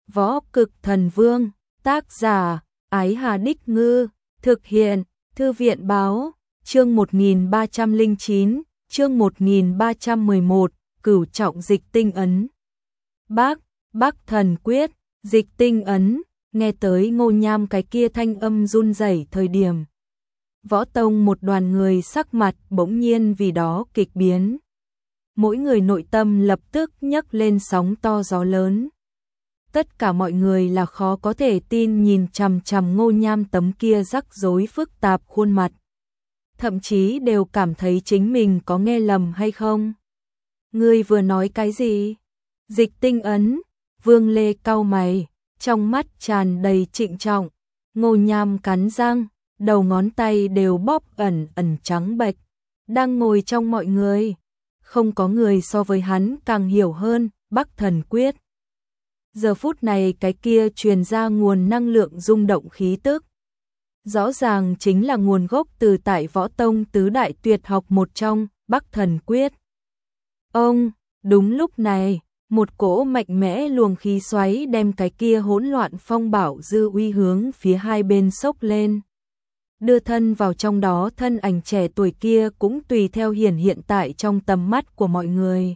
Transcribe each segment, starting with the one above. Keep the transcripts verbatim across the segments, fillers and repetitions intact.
Võ Cực Thần Vương, tác giả, Ái Hà Đích Ngư, thực hiện, Thư viện Báo, chương một nghìn ba trăm lẻ chín, chương một nghìn ba trăm mười một, Cửu Trọng Dịch Tinh Ấn. Bác, Bác Thần Quyết, Dịch Tinh Ấn, nghe tới Ngô Nham cái kia thanh âm run rẩy thời điểm. Võ tông một đoàn người sắc mặt bỗng nhiên vì đó kịch biến. Mỗi người nội tâm lập tức nhấc lên sóng to gió lớn. Tất cả mọi người là khó có thể tin nhìn chằm chằm Ngô Nham tấm kia rắc rối phức tạp khuôn mặt. Thậm chí đều cảm thấy chính mình có nghe lầm hay không. Ngươi vừa nói cái gì? Dịch tinh ấn, Vương Lê cau mày, trong mắt tràn đầy trịnh trọng. Ngô Nham cắn răng, đầu ngón tay đều bóp ẩn ẩn trắng bệch. Đang ngồi trong mọi người, không có người so với hắn càng hiểu hơn Bắc Thần Quyết. Giờ phút này cái kia truyền ra nguồn năng lượng rung động khí tức. Rõ ràng chính là nguồn gốc từ tại Võ Tông tứ đại tuyệt học một trong, Bắc Thần Quyết. Ông, đúng lúc này, một cỗ mạnh mẽ luồng khí xoáy đem cái kia hỗn loạn phong bảo dư uy hướng phía hai bên sốc lên. Đưa thân vào trong đó thân ảnh trẻ tuổi kia cũng tùy theo hiển hiện tại trong tầm mắt của mọi người.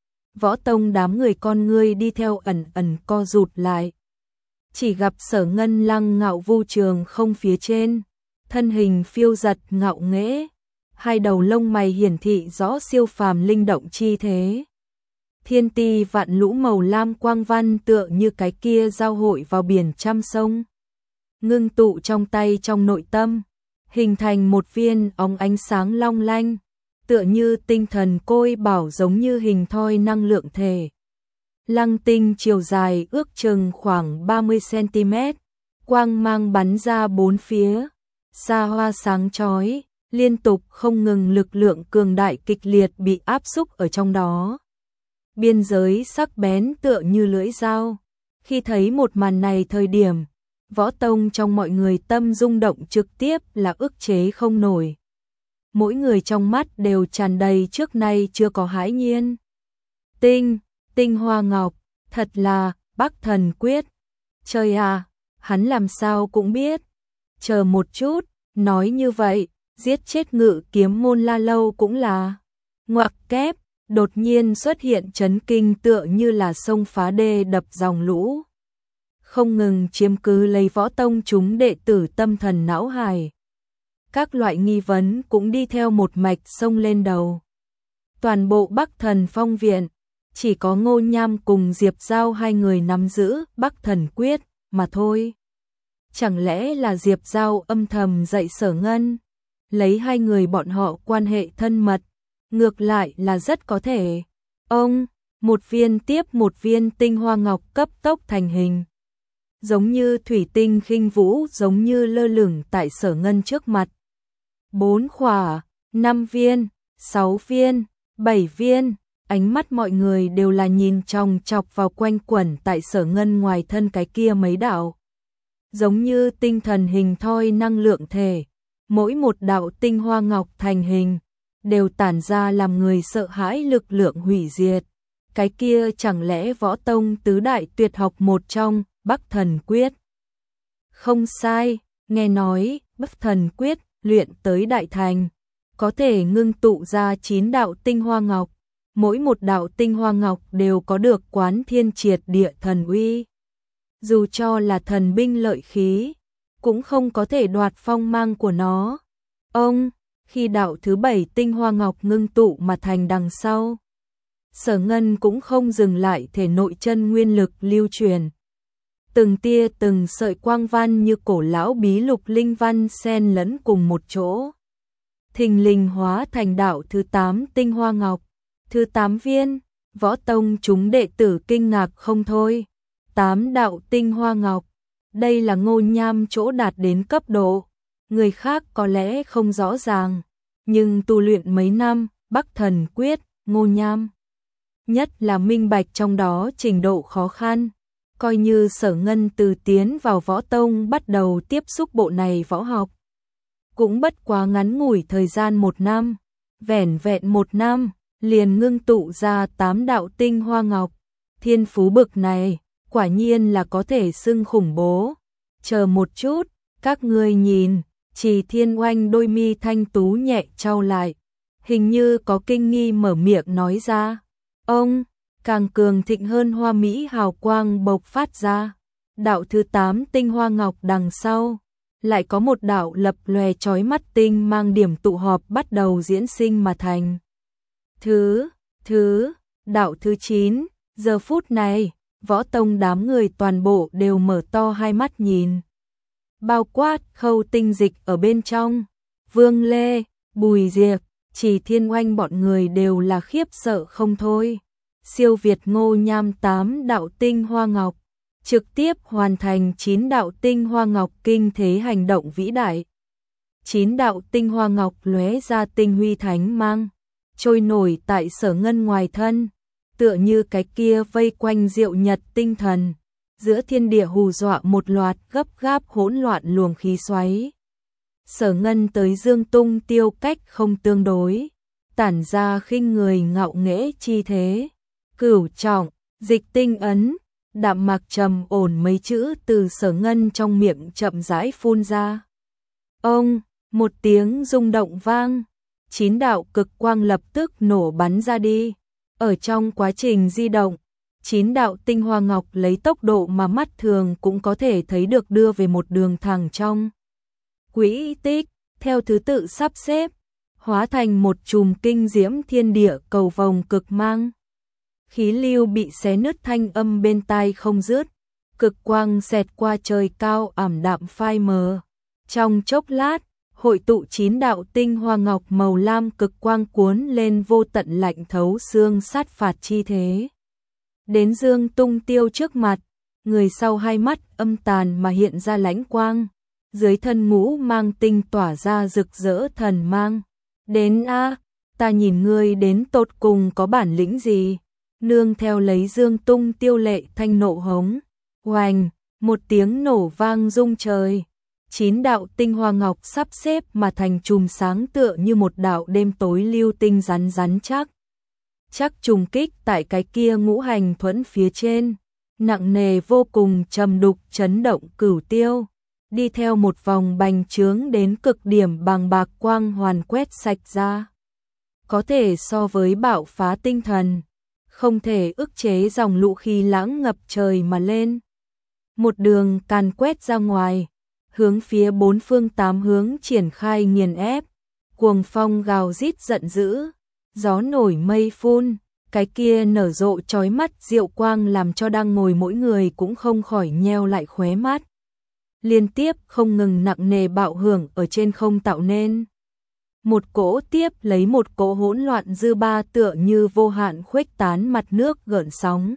Võ Tông đám người con ngươi đi theo ẩn ẩn co rụt lại. Chỉ gặp Sở Ngân lăng ngạo vu trường không phía trên, thân hình phiêu giật ngạo nghễ, hai đầu lông mày hiển thị rõ siêu phàm linh động chi thế. Thiên ti vạn lũ màu lam quang văn tựa như cái kia giao hội vào biển trăm sông. Ngưng tụ trong tay trong nội tâm, hình thành một viên óng ánh sáng long lanh, tựa như tinh thần côi bảo giống như hình thoi năng lượng thể. Lăng tinh chiều dài ước chừng khoảng ba mươi xăng-ti-mét, quang mang bắn ra bốn phía, xa hoa sáng chói, liên tục không ngừng lực lượng cường đại kịch liệt bị áp xúc ở trong đó. Biên giới sắc bén tựa như lưỡi dao. Khi thấy một màn này thời điểm, Võ Tông trong mọi người tâm rung động trực tiếp là ức chế không nổi. Mỗi người trong mắt đều tràn đầy trước nay chưa có hãi nhiên. Tinh, tinh hoa ngọc, thật là Bắc Thần Quyết. Trời à, hắn làm sao cũng biết. Chờ một chút, nói như vậy, giết chết Ngự Kiếm Môn La Lâu cũng là. Ngoặc kép, đột nhiên xuất hiện chấn kinh tựa như là sông phá đê đập dòng lũ. Không ngừng chiếm cứ lấy Võ Tông chúng đệ tử tâm thần não hài. Các loại nghi vấn cũng đi theo một mạch sông lên đầu. Toàn bộ Bắc Thần Phong Viện, chỉ có Ngô Nham cùng Diệp Giao hai người nắm giữ Bắc Thần Quyết mà thôi. Chẳng lẽ là Diệp Giao âm thầm dạy Sở Ngân, lấy hai người bọn họ quan hệ thân mật, ngược lại là rất có thể. Ông, một viên tiếp một viên tinh hoa ngọc cấp tốc thành hình. Giống như thủy tinh khinh vũ giống như lơ lửng tại Sở Ngân trước mặt. Bốn khỏa, năm viên, sáu viên, bảy viên, ánh mắt mọi người đều là nhìn chòng chọc vào quanh quẩn tại Sở Ngân ngoài thân cái kia mấy đạo. Giống như tinh thần hình thoi năng lượng thể, mỗi một đạo tinh hoa ngọc thành hình, đều tản ra làm người sợ hãi lực lượng hủy diệt. Cái kia chẳng lẽ Võ Tông tứ đại tuyệt học một trong, Bắc Thần Quyết? Không sai, nghe nói, Bắc Thần Quyết luyện tới đại thành, có thể ngưng tụ ra chín đạo tinh hoa ngọc, mỗi một đạo tinh hoa ngọc đều có được quán thiên triệt địa thần uy. Dù cho là thần binh lợi khí, cũng không có thể đoạt phong mang của nó. Ông, khi đạo thứ bảy tinh hoa ngọc ngưng tụ mà thành đằng sau, Sở Ngân cũng không dừng lại thể nội chân nguyên lực lưu truyền. Từng tia từng sợi quang văn như cổ lão bí lục linh văn xen lẫn cùng một chỗ. Thình lình hóa thành đạo thứ tám tinh hoa ngọc, thứ tám viên. Võ Tông chúng đệ tử kinh ngạc không thôi. Tám đạo tinh hoa ngọc, đây là Ngô Nham chỗ đạt đến cấp độ. Người khác có lẽ không rõ ràng, nhưng tu luyện mấy năm, Bắc Thần Quyết, Ngô Nham nhất là minh bạch trong đó trình độ khó khăn. Coi như Sở Ngân từ tiến vào Võ Tông bắt đầu tiếp xúc bộ này võ học, cũng bất quá ngắn ngủi thời gian một năm, vẻn vẹn một năm, liền ngưng tụ ra tám đạo tinh hoa ngọc. Thiên phú bực này, quả nhiên là có thể xưng khủng bố. Chờ một chút, các ngươi nhìn, Trì Thiên Oanh đôi mi thanh tú nhẹ chau lại, hình như có kinh nghi mở miệng nói ra. Ông, càng cường thịnh hơn hoa mỹ hào quang bộc phát ra. Đạo thứ tám tinh hoa ngọc đằng sau, lại có một đạo lập lòe chói mắt tinh mang điểm tụ họp bắt đầu diễn sinh mà thành. Thứ, thứ, đạo thứ chín, giờ phút này, Võ Tông đám người toàn bộ đều mở to hai mắt nhìn. Bao quát Khâu Tinh Dịch ở bên trong, Vương Lê, Bùi Diệp, Trì Thiên Oanh bọn người đều là khiếp sợ không thôi. Siêu Việt Ngô Nham tám đạo tinh hoa ngọc, trực tiếp hoàn thành chín đạo tinh hoa ngọc kinh thế hành động vĩ đại. Chín đạo tinh hoa ngọc lóe ra tinh huy thánh mang, trôi nổi tại Sở Ngân ngoài thân, tựa như cái kia vây quanh Diệu Nhật tinh thần, giữa thiên địa hù dọa một loạt gấp gáp hỗn loạn luồng khí xoáy. Sở Ngân tới Dương Tung Tiêu cách không tương đối, tản ra khinh người ngạo nghễ chi thế. Cửu trọng, dịch tinh ấn, đạm mạc trầm ổn mấy chữ từ Sở Ngân trong miệng chậm rãi phun ra. Ông, một tiếng rung động vang, chín đạo cực quang lập tức nổ bắn ra đi. Ở trong quá trình di động, chín đạo tinh hoa ngọc lấy tốc độ mà mắt thường cũng có thể thấy được đưa về một đường thẳng trong quỹ tích, theo thứ tự sắp xếp, hóa thành một chùm kinh diễm thiên địa cầu vồng cực mang. Khí lưu bị xé nứt thanh âm bên tai không dứt, cực quang xẹt qua trời cao ảm đạm phai mờ. Trong chốc lát, hội tụ chín đạo tinh hoa ngọc màu lam cực quang cuốn lên vô tận lạnh thấu xương sát phạt chi thế. Đến Dương Tung Tiêu trước mặt, người sau hai mắt âm tàn mà hiện ra lãnh quang, dưới thân ngũ mang tinh tỏa ra rực rỡ thần mang. Đến a, ta nhìn ngươi đến tột cùng có bản lĩnh gì? Nương theo lấy Dương Tung Tiêu lệ thanh nộ hống, oành, một tiếng nổ vang rung trời. Chín đạo tinh hoa ngọc sắp xếp mà thành chùm sáng tựa như một đạo đêm tối lưu tinh rắn rắn chắc. Chắc trùng kích tại cái kia ngũ hành thuẫn phía trên, nặng nề vô cùng trầm đục chấn động cửu tiêu, đi theo một vòng bành trướng đến cực điểm bằng bạc quang hoàn quét sạch ra. Có thể so với bạo phá tinh thần, không thể ức chế dòng lũ khí lãng ngập trời mà lên. Một đường càn quét ra ngoài, hướng phía bốn phương tám hướng triển khai nghiền ép, cuồng phong gào rít giận dữ, gió nổi mây phun, cái kia nở rộ chói mắt diệu quang làm cho đang ngồi mỗi người cũng không khỏi nheo lại khóe mắt. Liên tiếp không ngừng nặng nề bạo hưởng ở trên không tạo nên một cỗ tiếp lấy một cỗ hỗn loạn dư ba tựa như vô hạn khuếch tán mặt nước gợn sóng.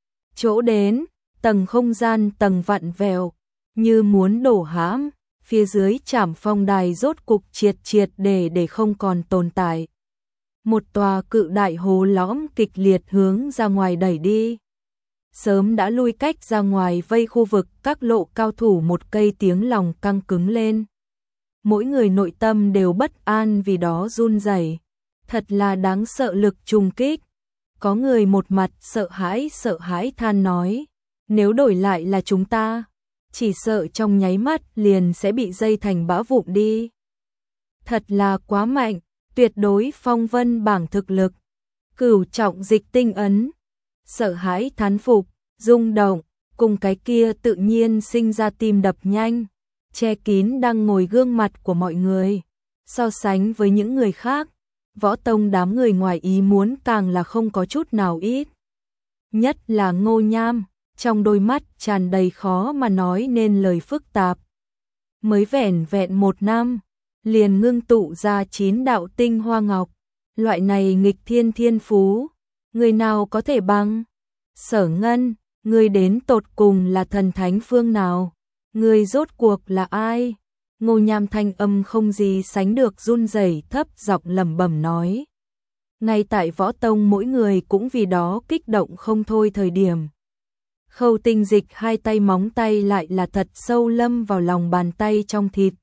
Chỗ đến, tầng không gian tầng vặn vẹo, như muốn đổ hãm, phía dưới trảm phong đài rốt cục triệt triệt để để không còn tồn tại. Một tòa cự đại hố lõm kịch liệt hướng ra ngoài đẩy đi. Sớm đã lui cách ra ngoài vây khu vực các lộ cao thủ một cây tiếng lòng căng cứng lên. Mỗi người nội tâm đều bất an vì đó run rẩy. Thật là đáng sợ lực trùng kích. Có người một mặt sợ hãi sợ hãi than nói, nếu đổi lại là chúng ta, chỉ sợ trong nháy mắt liền sẽ bị dây thành bã vụn đi. Thật là quá mạnh, tuyệt đối phong vân bảng thực lực. Cửu trọng dịch tinh ấn, sợ hãi thán phục, rung động, cùng cái kia tự nhiên sinh ra tim đập nhanh, che kín đang ngồi gương mặt của mọi người. So sánh với những người khác, Võ Tông đám người ngoài ý muốn càng là không có chút nào ít. Nhất là Ngô Nham, trong đôi mắt tràn đầy khó mà nói nên lời phức tạp. Mới vẻn vẹn một năm, liền ngưng tụ ra chín đạo tinh hoa ngọc, loại này nghịch thiên thiên phú, người nào có thể bằng? Sở Ngân, người đến tột cùng là thần thánh phương nào? Người rốt cuộc là ai? Ngô Nham thanh âm không gì sánh được run rẩy thấp giọng lẩm bẩm nói. Ngay tại Võ Tông mỗi người cũng vì đó kích động không thôi thời điểm. Khâu Tinh Dịch hai tay móng tay lại là thật sâu lâm vào lòng bàn tay trong thịt.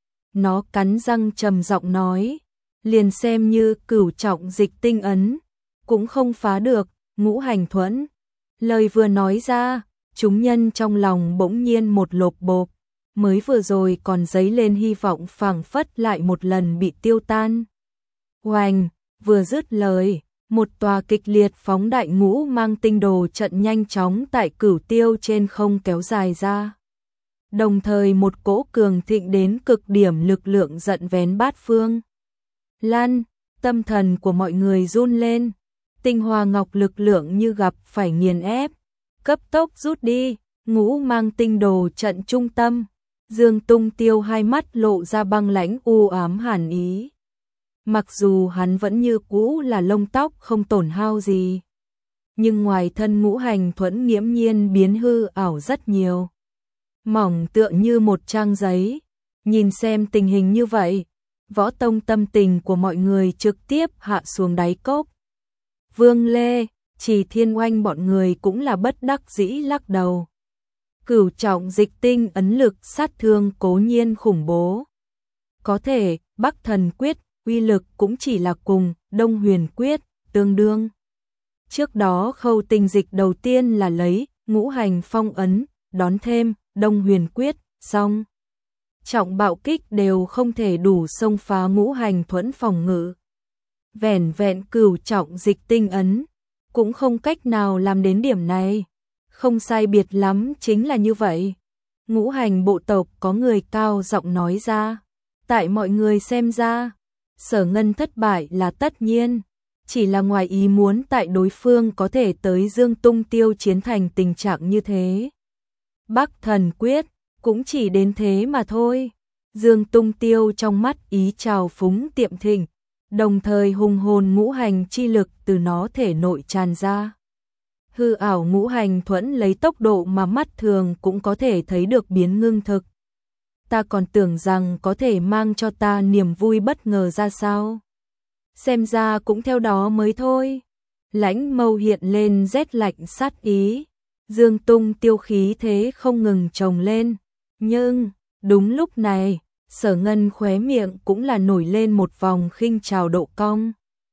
Nó cắn răng trầm giọng nói, liền xem như cửu trọng dịch tinh ấn, cũng không phá được ngũ hành thuẫn. Lời vừa nói ra, Chúng nhân trong lòng bỗng nhiên một lộp bộp, mới vừa rồi còn dấy lên hy vọng phảng phất lại một lần bị tiêu tan. Oanh, vừa dứt lời, một tòa kịch liệt phóng đại ngũ mang tinh đồ trận nhanh chóng tại Cửu Tiêu trên không kéo dài ra. Đồng thời một cỗ cường thịnh đến cực điểm lực lượng giận vén bát phương. Lan, tâm thần của mọi người run lên, tinh hoa ngọc lực lượng như gặp phải nghiền ép, cấp tốc rút đi, ngũ mang tinh đồ trận trung tâm. Dương Tung Tiêu hai mắt lộ ra băng lãnh u ám hàn ý. Mặc dù hắn vẫn như cũ là lông tóc không tổn hao gì, nhưng ngoài thân ngũ hành thuẫn nghiễm nhiên biến hư ảo rất nhiều. Mỏng tựa như một trang giấy, nhìn xem tình hình như vậy, Võ Tông tâm tình của mọi người trực tiếp hạ xuống đáy cốc. Vương Lê, Chỉ Thiên Oanh bọn người cũng là bất đắc dĩ lắc đầu. Cửu trọng dịch tinh ấn lực sát thương cố nhiên khủng bố. Có thể, Bắc Thần Quyết, uy lực cũng chỉ là cùng Đông Huyền Quyết, tương đương. Trước đó khâu tinh dịch đầu tiên là lấy ngũ hành phong ấn, đón thêm Đông Huyền Quyết, xong. Trọng bạo kích đều không thể đủ xông phá ngũ hành thuẫn phòng ngự. Vẻn vẹn cửu trọng dịch tinh ấn, cũng không cách nào làm đến điểm này. Không sai biệt lắm chính là như vậy. Ngũ hành bộ tộc có người cao giọng nói ra. Tại mọi người xem ra, Sở Ngân thất bại là tất nhiên. Chỉ là ngoài ý muốn tại đối phương có thể tới Dương Tung Tiêu chiến thành tình trạng như thế. Bắc Thần Quyết, cũng chỉ đến thế mà thôi. Dương Tung Tiêu trong mắt ý trào phúng tiệm thịnh, đồng thời hùng hồn ngũ hành chi lực từ nó thể nội tràn ra. Hư ảo ngũ hành thuẫn lấy tốc độ mà mắt thường cũng có thể thấy được biến ngưng thực. Ta còn tưởng rằng có thể mang cho ta niềm vui bất ngờ ra sao. Xem ra cũng theo đó mới thôi. Lãnh Mâu hiện lên rét lạnh sát ý. Dương Tung Tiêu khí thế không ngừng trồng lên. Nhưng, đúng lúc này, Sở Ngân khóe miệng cũng là nổi lên một vòng khinh trào độ cong.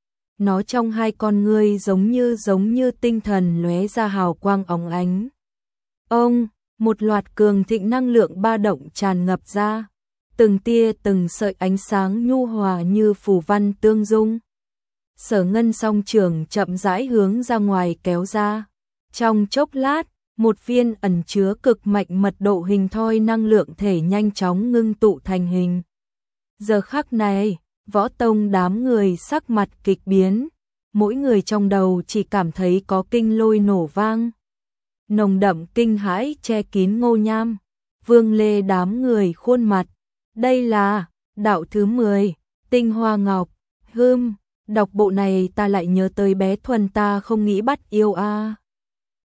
Nó trong hai con ngươi giống như giống như tinh thần lóe ra hào quang óng ánh. Ông, một loạt cường thịnh năng lượng ba động tràn ngập ra, từng tia từng sợi ánh sáng nhu hòa như phù văn tương dung. Sở Ngân song trường chậm rãi hướng ra ngoài kéo ra. Trong chốc lát, một viên ẩn chứa cực mạnh mật độ hình thoi năng lượng thể nhanh chóng ngưng tụ thành hình. Giờ khắc này, Võ Tông đám người sắc mặt kịch biến, mỗi người trong đầu chỉ cảm thấy có kinh lôi nổ vang. Nồng đậm kinh hãi che kín Ngô Nham, Vương Lê đám người khuôn mặt. Đây là đạo thứ mười, Tinh Hoa Ngọc. Hừm, đọc bộ này ta lại nhớ tới bé Thuần ta không nghĩ bắt yêu a. À.